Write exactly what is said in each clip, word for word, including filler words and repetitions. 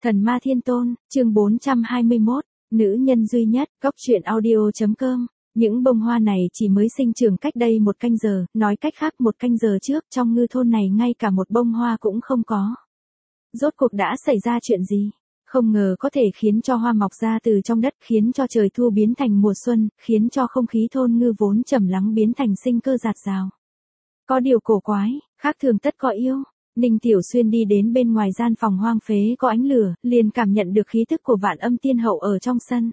Thần Ma Thiên Tôn, chương bốn trăm hai mươi mốt, nữ nhân duy nhất, góc truyện audio.com. Những bông hoa này chỉ mới sinh trưởng cách đây một canh giờ, nói cách khác một canh giờ trước trong ngư thôn này ngay cả một bông hoa cũng không có. Rốt cuộc đã xảy ra chuyện gì? Không ngờ có thể khiến cho hoa mọc ra từ trong đất, khiến cho trời thu biến thành mùa xuân, khiến cho không khí thôn ngư vốn trầm lắng biến thành sinh cơ dạt dào. Có điều cổ quái, khác thường tất có yêu. Ninh Tiểu Xuyên đi đến bên ngoài gian phòng hoang phế có ánh lửa, liền cảm nhận được khí tức của Vạn Âm Tiên Hậu ở trong sân.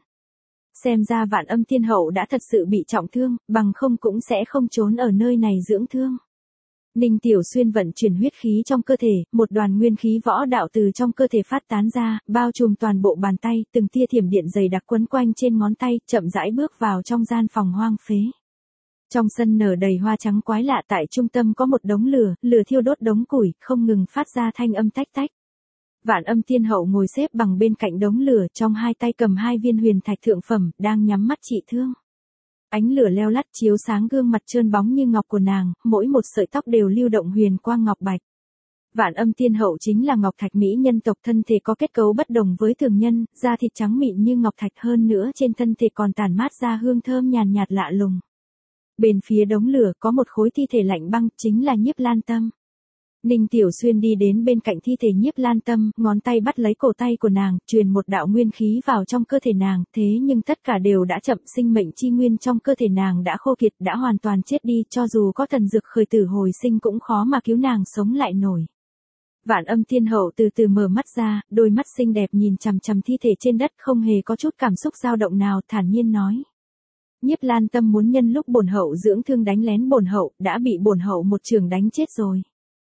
Xem ra Vạn Âm Tiên Hậu đã thật sự bị trọng thương, bằng không cũng sẽ không trốn ở nơi này dưỡng thương. Ninh Tiểu Xuyên vận chuyển huyết khí trong cơ thể, một đoàn nguyên khí võ đạo từ trong cơ thể phát tán ra, bao trùm toàn bộ bàn tay, từng tia thiểm điện dày đặc quấn quanh trên ngón tay, chậm rãi bước vào trong gian phòng hoang phế. Trong sân nở đầy hoa trắng quái lạ, tại trung tâm có một đống lửa, lửa thiêu đốt đống củi, không ngừng phát ra thanh âm tách tách. Vạn Âm Tiên Hậu ngồi xếp bằng bên cạnh đống lửa, trong hai tay cầm hai viên huyền thạch thượng phẩm, đang nhắm mắt trị thương. Ánh lửa leo lắt chiếu sáng gương mặt trơn bóng như ngọc của nàng, mỗi một sợi tóc đều lưu động huyền quang ngọc bạch. Vạn Âm Tiên Hậu chính là ngọc thạch mỹ nhân tộc, thân thể có kết cấu bất đồng với thường nhân, da thịt trắng mịn như ngọc thạch, hơn nữa trên thân thể còn tản mát ra hương thơm nhàn nhạt lạ lùng. Bên phía đống lửa có một khối thi thể lạnh băng, chính là Nhiếp Lan Tâm. Ninh Tiểu Xuyên đi đến bên cạnh thi thể Nhiếp Lan Tâm, ngón tay bắt lấy cổ tay của nàng, truyền một đạo nguyên khí vào trong cơ thể nàng, thế nhưng tất cả đều đã chậm, sinh mệnh chi nguyên trong cơ thể nàng đã khô kiệt, đã hoàn toàn chết đi, cho dù có thần dược khởi tử hồi sinh cũng khó mà cứu nàng sống lại nổi. Vạn Âm Tiên Hậu từ từ mở mắt ra, đôi mắt xinh đẹp nhìn chằm chằm thi thể trên đất, không hề có chút cảm xúc dao động nào, thản nhiên nói: Nhiếp Lan Tâm muốn nhân lúc bổn hậu dưỡng thương đánh lén bổn hậu, đã bị bổn hậu một chưởng đánh chết rồi.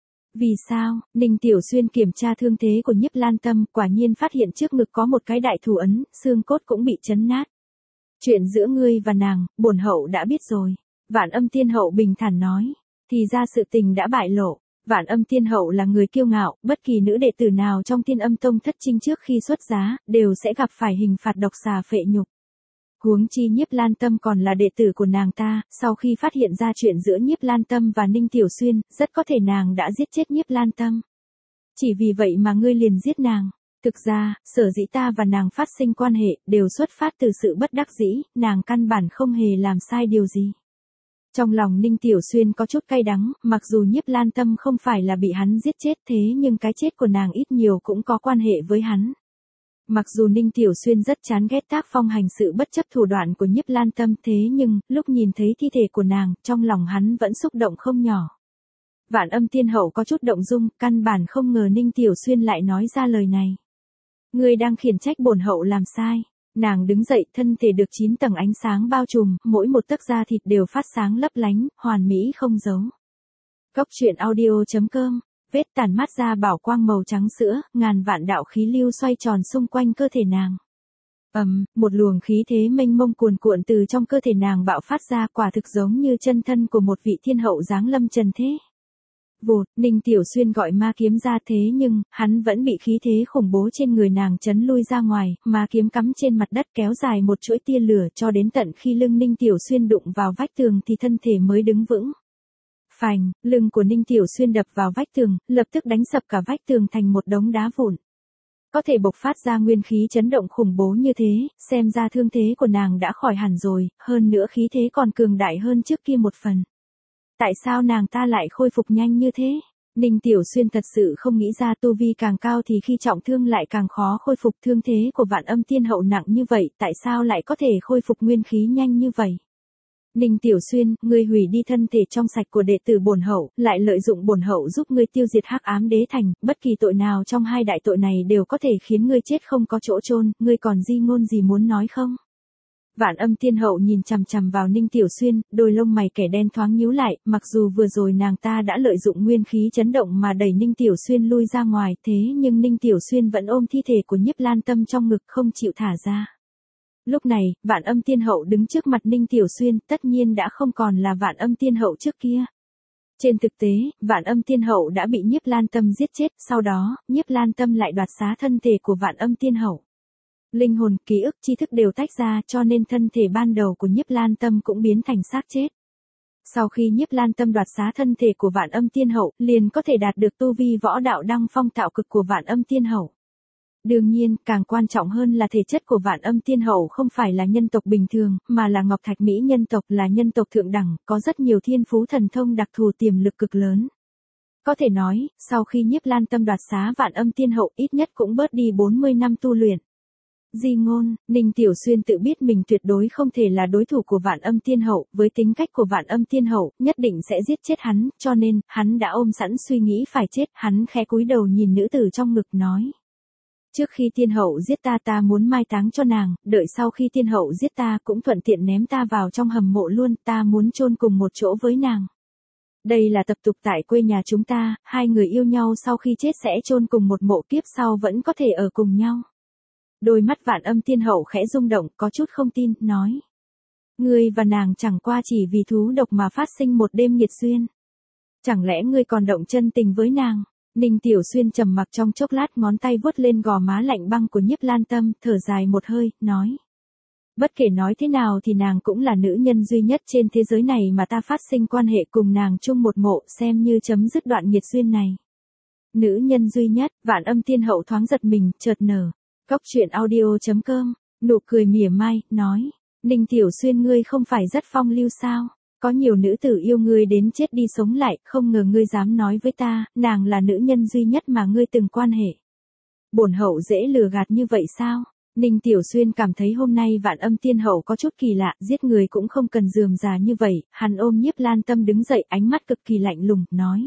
Vì sao? Ninh Tiểu Xuyên kiểm tra thương thế của Nhiếp Lan Tâm, quả nhiên phát hiện trước ngực có một cái đại thủ ấn, xương cốt cũng bị chấn nát. Chuyện giữa ngươi và nàng, bổn hậu đã biết rồi. Vạn Âm Tiên Hậu bình thản nói. Thì ra sự tình đã bại lộ. Vạn Âm Tiên Hậu là người kiêu ngạo, bất kỳ nữ đệ tử nào trong Tiên Âm Tông thất trinh trước khi xuất giá, đều sẽ gặp phải hình phạt độc xà phệ nhục. Huống chi Nhiếp Lan Tâm còn là đệ tử của nàng ta, sau khi phát hiện ra chuyện giữa Nhiếp Lan Tâm và Ninh Tiểu Xuyên, rất có thể nàng đã giết chết Nhiếp Lan Tâm. Chỉ vì vậy mà ngươi liền giết nàng. Thực ra, sở dĩ ta và nàng phát sinh quan hệ, đều xuất phát từ sự bất đắc dĩ, nàng căn bản không hề làm sai điều gì. Trong lòng Ninh Tiểu Xuyên có chút cay đắng, mặc dù Nhiếp Lan Tâm không phải là bị hắn giết chết, thế nhưng cái chết của nàng ít nhiều cũng có quan hệ với hắn. Mặc dù Ninh Tiểu Xuyên rất chán ghét tác phong hành sự bất chấp thủ đoạn của Nhiếp Lan Tâm, thế nhưng, lúc nhìn thấy thi thể của nàng, trong lòng hắn vẫn xúc động không nhỏ. Vạn Âm Tiên Hậu có chút động dung, căn bản không ngờ Ninh Tiểu Xuyên lại nói ra lời này. Ngươi đang khiển trách bổn hậu làm sai. Nàng đứng dậy, thân thể được chín tầng ánh sáng bao trùm, mỗi một tấc da thịt đều phát sáng lấp lánh, hoàn mỹ không giấu. Góc truyện audio.com. Vết tàn mát ra bảo quang màu trắng sữa, ngàn vạn đạo khí lưu xoay tròn xung quanh cơ thể nàng. Ầm, um, một luồng khí thế mênh mông cuồn cuộn từ trong cơ thể nàng bạo phát ra, quả thực giống như chân thân của một vị thiên hậu giáng lâm trần thế. Vụt, Ninh Tiểu Xuyên gọi ma kiếm ra, thế nhưng, hắn vẫn bị khí thế khủng bố trên người nàng chấn lui ra ngoài, ma kiếm cắm trên mặt đất kéo dài một chuỗi tia lửa cho đến tận khi lưng Ninh Tiểu Xuyên đụng vào vách tường thì thân thể mới đứng vững. Phành, lưng của Ninh Tiểu Xuyên đập vào vách tường, lập tức đánh sập cả vách tường thành một đống đá vụn. Có thể bộc phát ra nguyên khí chấn động khủng bố như thế, xem ra thương thế của nàng đã khỏi hẳn rồi, hơn nữa khí thế còn cường đại hơn trước kia một phần. Tại sao nàng ta lại khôi phục nhanh như thế? Ninh Tiểu Xuyên thật sự không nghĩ ra, tu vi càng cao thì khi trọng thương lại càng khó khôi phục, thương thế của Vạn Âm Tiên Hậu nặng như vậy, tại sao lại có thể khôi phục nguyên khí nhanh như vậy? Ninh Tiểu Xuyên, ngươi hủy đi thân thể trong sạch của đệ tử bổn hậu, lại lợi dụng bổn hậu giúp ngươi tiêu diệt Hắc Ám Đế Thành, bất kỳ tội nào trong hai đại tội này đều có thể khiến ngươi chết không có chỗ chôn, ngươi còn di ngôn gì muốn nói không? Vạn Âm Tiên Hậu nhìn chằm chằm vào Ninh Tiểu Xuyên, đôi lông mày kẻ đen thoáng nhíu lại, mặc dù vừa rồi nàng ta đã lợi dụng nguyên khí chấn động mà đẩy Ninh Tiểu Xuyên lui ra ngoài, thế nhưng Ninh Tiểu Xuyên vẫn ôm thi thể của Nhiếp Lan Tâm trong ngực không chịu thả ra. Lúc này, Vạn Âm Tiên Hậu đứng trước mặt Ninh Tiểu Xuyên, tất nhiên đã không còn là Vạn Âm Tiên Hậu trước kia. Trên thực tế, Vạn Âm Tiên Hậu đã bị Nhiếp Lan Tâm giết chết, sau đó, Nhiếp Lan Tâm lại đoạt xá thân thể của Vạn Âm Tiên Hậu. Linh hồn, ký ức, tri thức đều tách ra, cho nên thân thể ban đầu của Nhiếp Lan Tâm cũng biến thành xác chết. Sau khi Nhiếp Lan Tâm đoạt xá thân thể của Vạn Âm Tiên Hậu, liền có thể đạt được tu vi võ đạo đăng phong tạo cực của Vạn Âm Tiên Hậu. Đương nhiên, càng quan trọng hơn là thể chất của Vạn Âm Tiên Hậu không phải là nhân tộc bình thường, mà là Ngọc Thạch Mỹ nhân tộc, là nhân tộc thượng đẳng, có rất nhiều thiên phú thần thông đặc thù, tiềm lực cực lớn. Có thể nói, sau khi Nhiếp Lan Tâm đoạt xá Vạn Âm Tiên Hậu, ít nhất cũng bớt đi bốn mươi năm tu luyện. Di ngôn, Ninh Tiểu Xuyên tự biết mình tuyệt đối không thể là đối thủ của Vạn Âm Tiên Hậu, với tính cách của Vạn Âm Tiên Hậu, nhất định sẽ giết chết hắn, cho nên, hắn đã ôm sẵn suy nghĩ phải chết, hắn khẽ cúi đầu nhìn nữ tử trong ngực nói. Trước khi Tiên Hậu giết ta ta muốn mai táng cho nàng, đợi sau khi Tiên Hậu giết ta cũng thuận tiện ném ta vào trong hầm mộ luôn, ta muốn chôn cùng một chỗ với nàng. Đây là tập tục tại quê nhà chúng ta, hai người yêu nhau sau khi chết sẽ chôn cùng một mộ, kiếp sau vẫn có thể ở cùng nhau. Đôi mắt Vạn Âm Tiên Hậu khẽ rung động, có chút không tin, nói. Ngươi và nàng chẳng qua chỉ vì thú độc mà phát sinh một đêm nghiệt duyên. Chẳng lẽ ngươi còn động chân tình với nàng? Ninh Tiểu Xuyên trầm mặc trong chốc lát, ngón tay vuốt lên gò má lạnh băng của Nhiếp Lan Tâm, thở dài một hơi, nói. Bất kể nói thế nào thì nàng cũng là nữ nhân duy nhất trên thế giới này mà ta phát sinh quan hệ cùng nàng chung một mộ, xem như chấm dứt đoạn nghiệt duyên này. Nữ nhân duy nhất, Vạn Âm Tiên Hậu thoáng giật mình, chợt nở. Cốc truyện audio chấm com, nụ cười mỉa mai, nói. Ninh Tiểu Xuyên, ngươi không phải rất phong lưu sao? Có nhiều nữ tử yêu ngươi đến chết đi sống lại, không ngờ ngươi dám nói với ta, nàng là nữ nhân duy nhất mà ngươi từng quan hệ. Bổn hậu dễ lừa gạt như vậy sao? Ninh Tiểu Xuyên cảm thấy hôm nay Vạn Âm Tiên Hậu có chút kỳ lạ, giết người cũng không cần rườm rà như vậy, hắn ôm Nhiếp Lan Tâm đứng dậy, ánh mắt cực kỳ lạnh lùng, nói.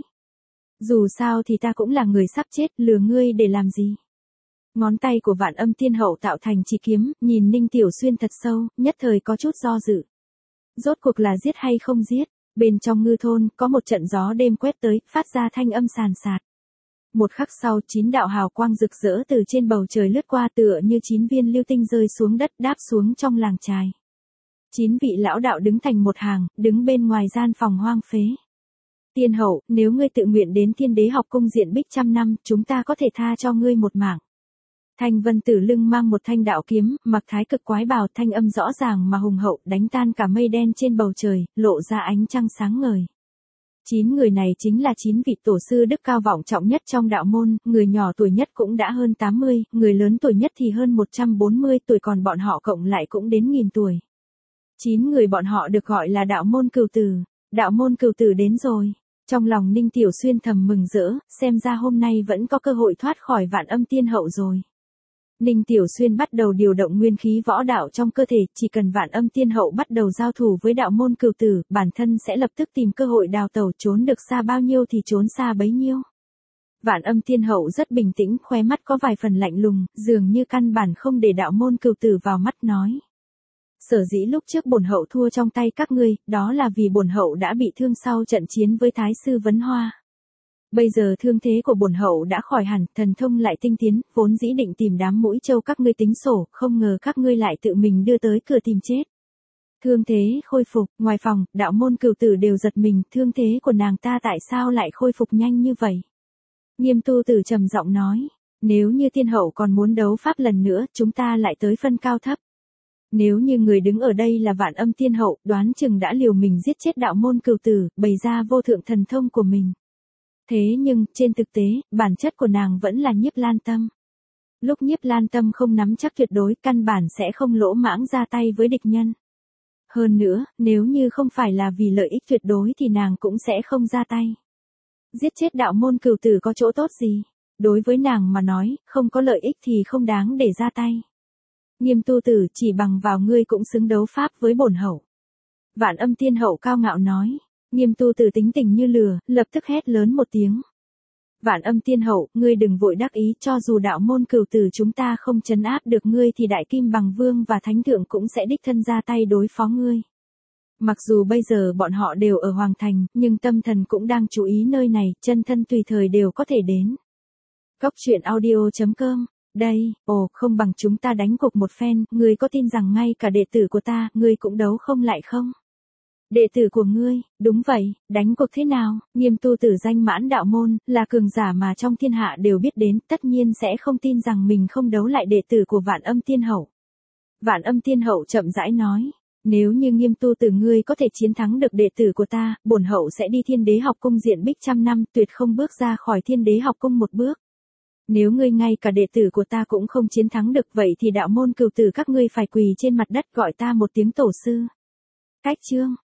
Dù sao thì ta cũng là người sắp chết, lừa ngươi để làm gì? Ngón tay của Vạn Âm Tiên Hậu tạo thành chỉ kiếm, nhìn Ninh Tiểu Xuyên thật sâu, nhất thời có chút do dự. Rốt cuộc là giết hay không giết? Bên trong ngư thôn, có một trận gió đêm quét tới, phát ra thanh âm sàn sạt. Một khắc sau, chín đạo hào quang rực rỡ từ trên bầu trời lướt qua, tựa như chín viên lưu tinh rơi xuống đất, đáp xuống trong làng chài. Chín vị lão đạo đứng thành một hàng, đứng bên ngoài gian phòng hoang phế. Tiên Hậu, nếu ngươi tự nguyện đến Thiên Đế học cung diện bích trăm năm, chúng ta có thể tha cho ngươi một mạng. Thanh Vân Tử lưng mang một thanh đạo kiếm, mặc thái cực quái bào, thanh âm rõ ràng mà hùng hậu, đánh tan cả mây đen trên bầu trời, lộ ra ánh trăng sáng ngời. Chín người này chính là chín vị tổ sư đức cao vọng trọng nhất trong đạo môn, người nhỏ tuổi nhất cũng đã hơn tám mươi, người lớn tuổi nhất thì hơn một trăm bốn mươi tuổi, còn bọn họ cộng lại cũng đến nghìn tuổi. Chín người bọn họ được gọi là đạo môn cửu tử. Đạo môn cửu tử đến rồi. Trong lòng Ninh Tiểu Xuyên thầm mừng rỡ, xem ra hôm nay vẫn có cơ hội thoát khỏi Vạn Âm Tiên Hậu rồi. Ninh Tiểu Xuyên bắt đầu điều động nguyên khí võ đạo trong cơ thể, chỉ cần Vạn Âm Tiên Hậu bắt đầu giao thủ với đạo môn cửu tử, bản thân sẽ lập tức tìm cơ hội đào tẩu, trốn được xa bao nhiêu thì trốn xa bấy nhiêu. Vạn Âm Tiên Hậu rất bình tĩnh, khóe mắt có vài phần lạnh lùng, dường như căn bản không để đạo môn cửu tử vào mắt, nói. Sở dĩ lúc trước bổn hậu thua trong tay các ngươi, đó là vì bổn hậu đã bị thương sau trận chiến với Thái sư Vấn Hoa. Bây giờ thương thế của bổn hậu đã khỏi hẳn, thần thông lại tinh tiến, vốn dĩ định tìm đám mũi trâu các ngươi tính sổ, không ngờ các ngươi lại tự mình đưa tới cửa tìm chết. Thương thế khôi phục, ngoài phòng, đạo môn cửu tử đều giật mình, thương thế của nàng ta tại sao lại khôi phục nhanh như vậy? Nghiêm Tu Tử trầm giọng nói, nếu như Tiên Hậu còn muốn đấu pháp lần nữa, chúng ta lại tới phân cao thấp. Nếu như người đứng ở đây là Vạn Âm Tiên Hậu, đoán chừng đã liều mình giết chết đạo môn cửu tử, bày ra vô thượng thần thông của mình. Thế nhưng, trên thực tế, bản chất của nàng vẫn là Nhiếp Lan Tâm. Lúc Nhiếp Lan Tâm không nắm chắc tuyệt đối, căn bản sẽ không lỗ mãng ra tay với địch nhân. Hơn nữa, nếu như không phải là vì lợi ích tuyệt đối thì nàng cũng sẽ không ra tay. Giết chết đạo môn cửu tử có chỗ tốt gì? Đối với nàng mà nói, không có lợi ích thì không đáng để ra tay. Nghiêm Tu Tử, chỉ bằng vào ngươi cũng xứng đấu pháp với bổn hậu. Vạn Âm Tiên Hậu cao ngạo nói. Nghiêm Tu Tử tính tình như lừa, lập tức hét lớn một tiếng. Vạn Âm Tiên Hậu, ngươi đừng vội đắc ý, cho dù đạo môn cửu tử chúng ta không trấn áp được ngươi thì Đại Kim Bằng Vương và Thánh Thượng cũng sẽ đích thân ra tay đối phó ngươi. Mặc dù bây giờ bọn họ đều ở Hoàng Thành, nhưng tâm thần cũng đang chú ý nơi này, chân thân tùy thời đều có thể đến. Cốc truyện audio chấm com. Đây, ồ, không bằng chúng ta đánh cuộc một phen, ngươi có tin rằng ngay cả đệ tử của ta, ngươi cũng đấu không lại không? Đệ tử của ngươi, đúng vậy, đánh cuộc thế nào? Nghiêm Tu Tử danh mãn đạo môn, là cường giả mà trong thiên hạ đều biết đến, tất nhiên sẽ không tin rằng mình không đấu lại đệ tử của Vạn Âm Tiên Hậu. Vạn Âm Tiên Hậu chậm rãi nói, nếu như Nghiêm Tu Tử ngươi có thể chiến thắng được đệ tử của ta, bổn hậu sẽ đi Thiên Đế học cung diện bích trăm năm, tuyệt không bước ra khỏi Thiên Đế học cung một bước. Nếu ngươi ngay cả đệ tử của ta cũng không chiến thắng được vậy thì đạo môn cửu tử các ngươi phải quỳ trên mặt đất gọi ta một tiếng tổ sư. Cách chương.